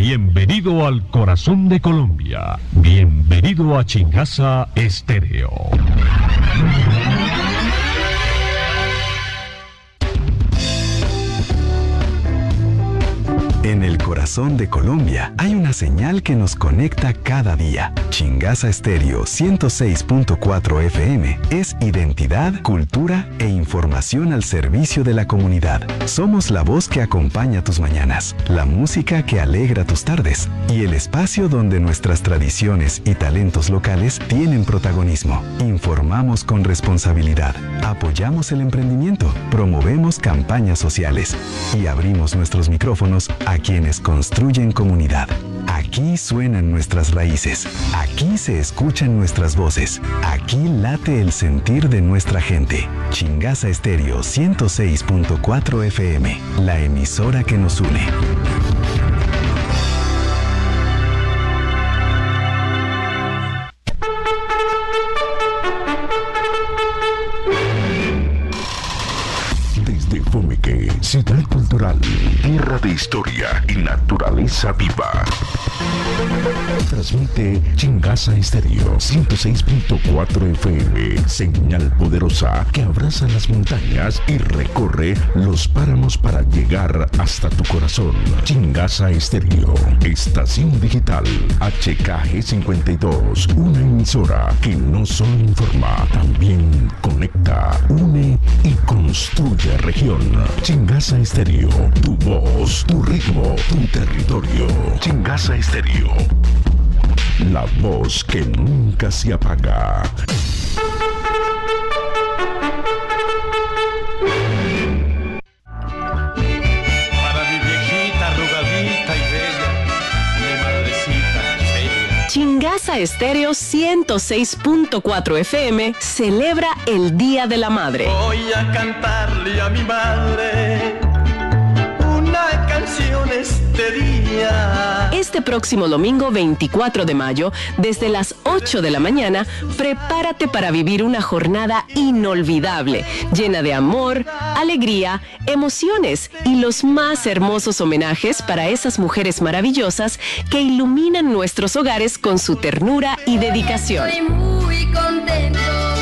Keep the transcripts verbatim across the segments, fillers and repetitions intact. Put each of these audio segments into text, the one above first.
Bienvenido al corazón de Colombia. Bienvenido a Chingaza Estéreo. En el corazón de Colombia hay una señal que nos conecta cada día. Chingaza Estéreo ciento seis punto cuatro F M es identidad, cultura e información al servicio de la comunidad. Somos la voz que acompaña tus mañanas, la música que alegra tus tardes y el espacio donde nuestras tradiciones y talentos locales tienen protagonismo. Informamos con responsabilidad, apoyamos el emprendimiento, promovemos campañas sociales y abrimos nuestros micrófonos a quienes construyen comunidad. Aquí suenan nuestras raíces, aquí se escuchan nuestras voces, aquí late el sentir de nuestra gente. Chingaza Estéreo ciento seis punto cuatro F M, la emisora que nos une. Fomeque, ciudad cultural, tierra de historia y naturaleza viva. Transmite Chingaza Estéreo ciento seis punto cuatro F M, señal poderosa que abraza las montañas y recorre los páramos para llegar hasta tu corazón. Chingaza Estéreo, estación digital H K G cincuenta y dos, una emisora que no solo informa, también conecta, une y construye región. Chingaza Estéreo, tu voz, tu ritmo, tu territorio. Chingaza Estéreo, la voz que nunca se apaga. Para mi viejita arrugadita y bella, mi madrecita seria. Chingaza Estéreo ciento seis punto cuatro F M celebra el Día de la Madre. Voy a cantarle a mi madre una canción este día. Este próximo domingo veinticuatro de mayo, desde las ocho de la mañana, prepárate para vivir una jornada inolvidable, llena de amor, alegría, emociones y los más hermosos homenajes para esas mujeres maravillosas que iluminan nuestros hogares con su ternura y dedicación. Estoy muy contento.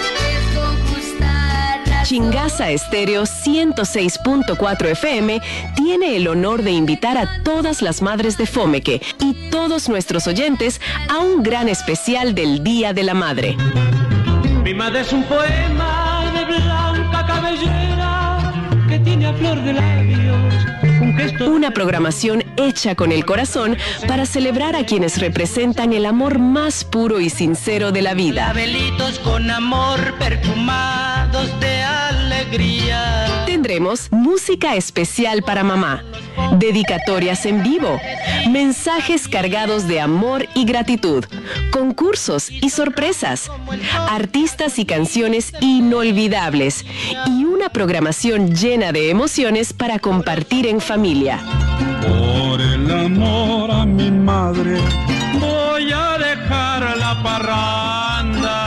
Chingaza Estéreo ciento seis punto cuatro F M tiene el honor de invitar a todas las madres de Fomeque y todos nuestros oyentes a un gran especial del Día de la Madre. Mi madre es un poema de blanca cabellera que tiene a flor de labios un gesto. Una programación hecha con el corazón para celebrar a quienes representan el amor más puro y sincero de la vida. Labelitos con amor perfumados de alegría. Tendremos música especial para mamá, dedicatorias en vivo, mensajes cargados de amor y gratitud, concursos y sorpresas, artistas y canciones inolvidables y una programación llena de emociones para compartir en familia. Por el amor a mi madre voy a dejar la parranda.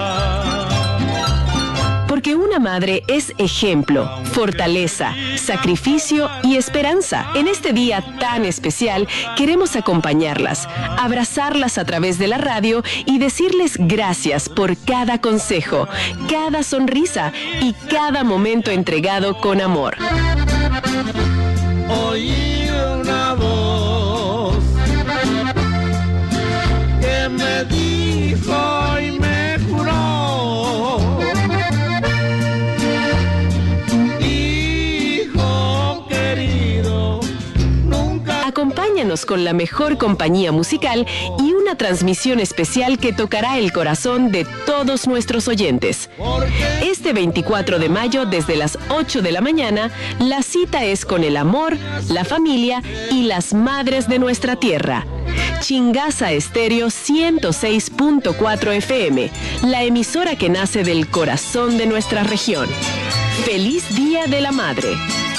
Porque una madre es ejemplo, fortaleza, sacrificio y esperanza. En este día tan especial queremos acompañarlas, abrazarlas a través de la radio y decirles gracias por cada consejo, cada sonrisa y cada momento entregado con amor. Oí una voz que me dijo y me juró, hijo querido, nunca. Acompáñanos con la mejor compañía musical y una transmisión especial que tocará el corazón de todos nuestros oyentes. Este veinticuatro de mayo, desde las ocho de la mañana, la cita es con el amor, la familia y las madres de nuestra tierra. Chingaza Estéreo ciento seis punto cuatro F M, la emisora que nace del corazón de nuestra región. ¡Feliz Día de la Madre!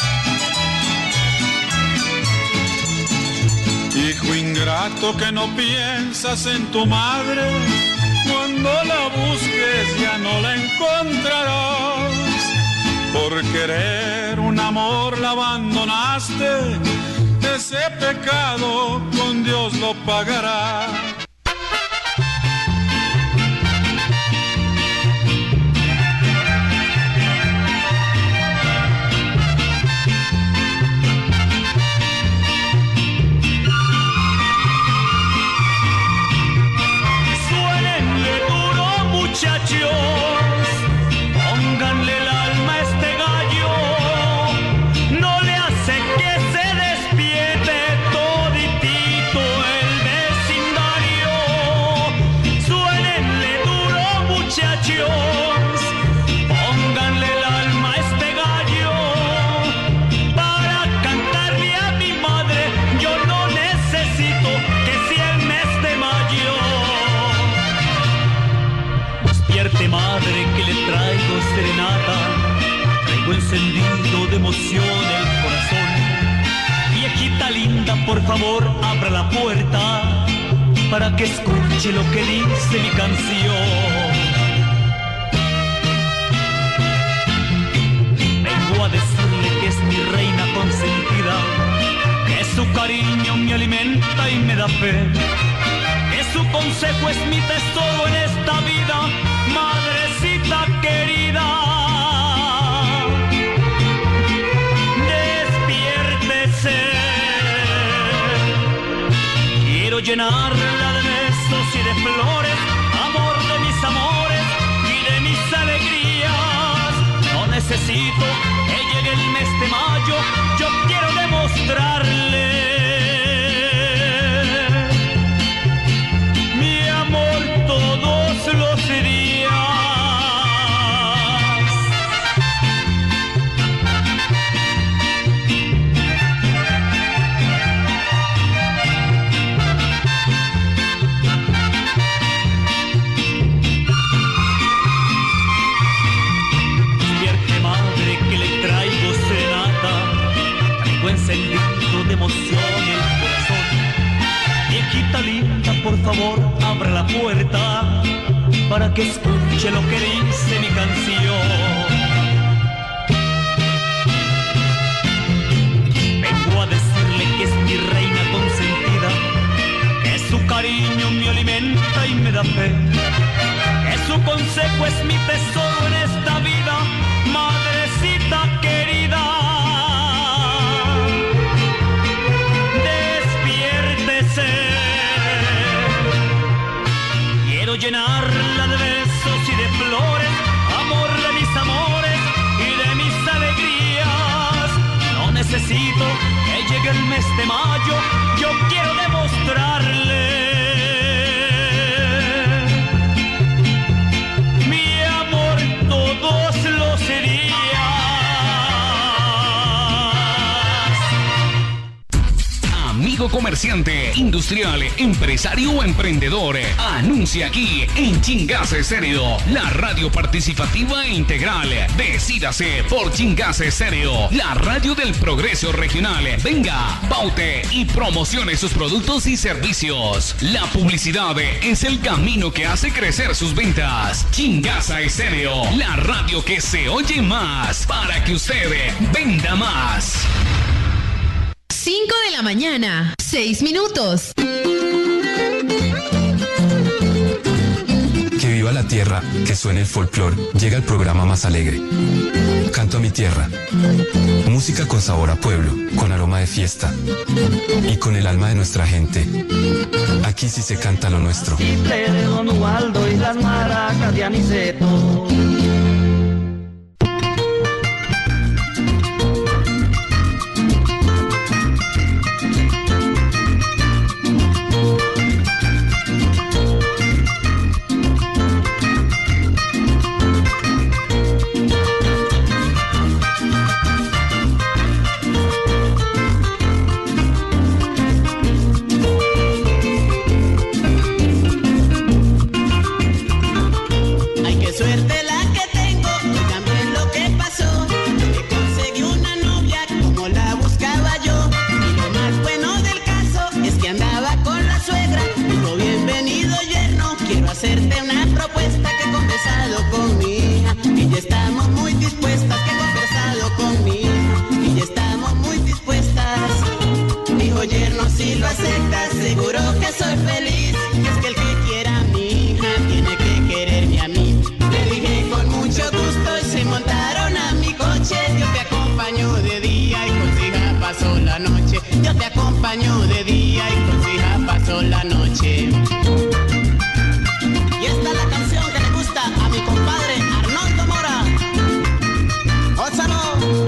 Hijo ingrato que no piensas en tu madre, cuando la busques ya no la encontrarás. Por querer un amor la abandonaste, ese pecado con Dios Dios lo pagará. Suénenle duro, muchachos, pónganle el alma a este gallo, no le hace que se despierte toditito el vecindario. Suénenle duro, muchachos, pónganle el alma a este gallo, para cantarle a mi madre yo no necesito que sea el mes de mayo. Despierte, madre, que le traigo serenata, traigo encendido de emoción el corazón. Viejita linda, por favor, abra la puerta para que escuche lo que dice mi canción. Vengo a decirle que es mi reina consentida, que su cariño me alimenta y me da fe, que su consejo es mi tesoro en esta vida, madrecita querida. Despiértese, quiero llenarla de besos y de flores, amor de mis amores y de mis alegrías. No necesito que llegue el mes de mayo, yo quiero demostrarle mi amor todos los días. Despierte, madre, que le traigo serenata, traigo encendido de emoción el corazón. Viejita linda, por favor, abra la puerta para que escuche lo que dice mi canción. Vengo a decirle que es mi reina consentida, que su cariño me alimenta y me da fe, que su consejo es mi tesoro en esta vida, madrecita querida. Despiértese, quiero llenarla de besos y de flores, amor de mis amores y de mis alegrías. No necesito que llegue el mes de mayo, yo quiero demostrarle mi amor todos los días. Amigo comerciante, industrial, empresario o emprendedor, anuncia aquí en Chingaza Estéreo, la radio participativa e integral. Decídase por Chingaza Estéreo, la radio del progreso regional. Venga, paute y promocione sus productos y servicios. La publicidad es el camino que hace crecer sus ventas. Chingaza Estéreo, la radio que se oye más para que usted venda más. cinco de la mañana, seis minutos. Que viva la tierra, que suene el folclor. Llega el programa más alegre. Canto a mi tierra. Música con sabor a pueblo, con aroma de fiesta y con el alma de nuestra gente. Aquí sí se canta lo nuestro. De Don Ubaldo y las maracas de Aniceto. Ay, qué suerte la aseguro que soy feliz. Y es que el que quiera a mi hija tiene que quererme a mí. Le dije con mucho gusto y se montaron a mi coche. Yo te acompaño de día y con su hija paso la noche. Yo te acompaño de día y con su hija paso la noche. Y esta es la canción que le gusta a mi compadre Arnoldo Mora. ¡Ósalo!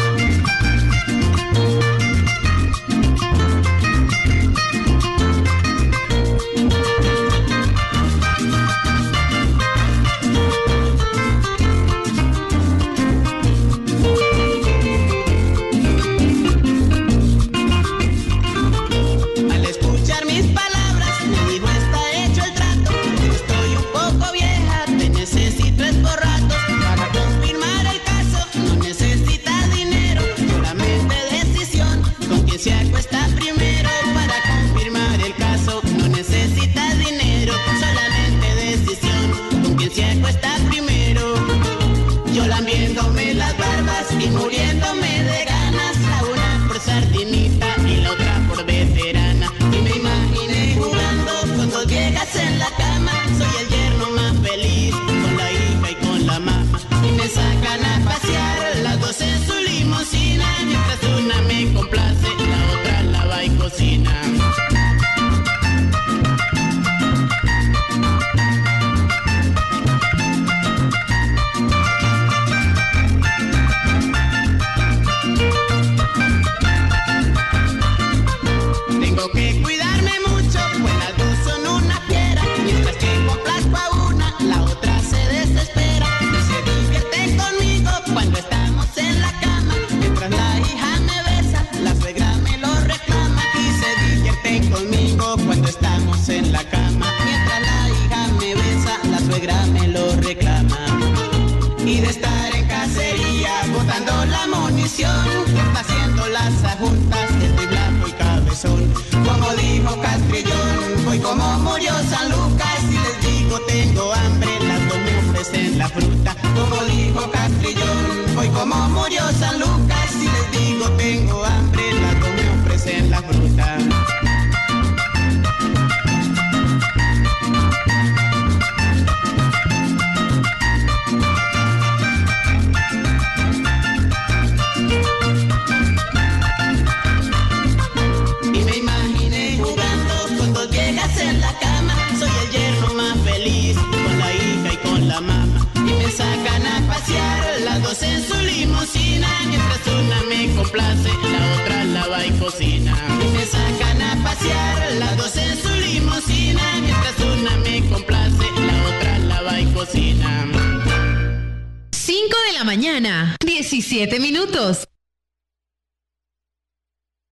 Al escuchar mis palabras me dijo está hecho el trato. Estoy un poco vieja, te necesito es por rato. Para confirmar el caso no necesitas dinero, solamente decisión con quien se acuesta primero. Para confirmar el caso no necesitas dinero, solamente decisión con quien se acuesta primero. Yo lambiéndome las barbas y muriéndome de ganas, la una por sardinita y la otra por veterana. Y me imaginé jugando con dos viejas en la cama. Soy el yerno más feliz con la hija y con la mamá. Y me sacan a pasear las dos en su limusina. Mientras una me complace, la otra lava y cocina. Tengo que cuidarme mucho, pues las dos son una fiera. Mientras que complazco a una, la otra se desespera. Y se divierten conmigo cuando estamos en la cama. Mientras la hija me besa, la suegra me lo reclama. Y se divierten conmigo cuando estamos en la cama. Mientras la hija me besa, la suegra me lo reclama. Y de estar en cacería, botando la munición, haciendo las ajuntas, estoy blanco y cabezón. Como dijo Castrillón, voy como murió San Lucas. Y les digo tengo hambre, las dos me ofrecen la fruta. Como dijo Castrillón, voy como murió San Lucas. Y les digo tengo hambre, las dos me ofrecen la fruta. Y me imaginé jugando con dos viejas en la cama. Soy el yerno más feliz con la hija y con la mamá. Y me sacan a pasear las dos en su limusina. Mientras una me complace, la otra lava y cocina. Y me sacan a pasear las dos en su limusina. Mientras una me complace, la otra lava y cocina. cinco de la mañana, diecisiete minutos.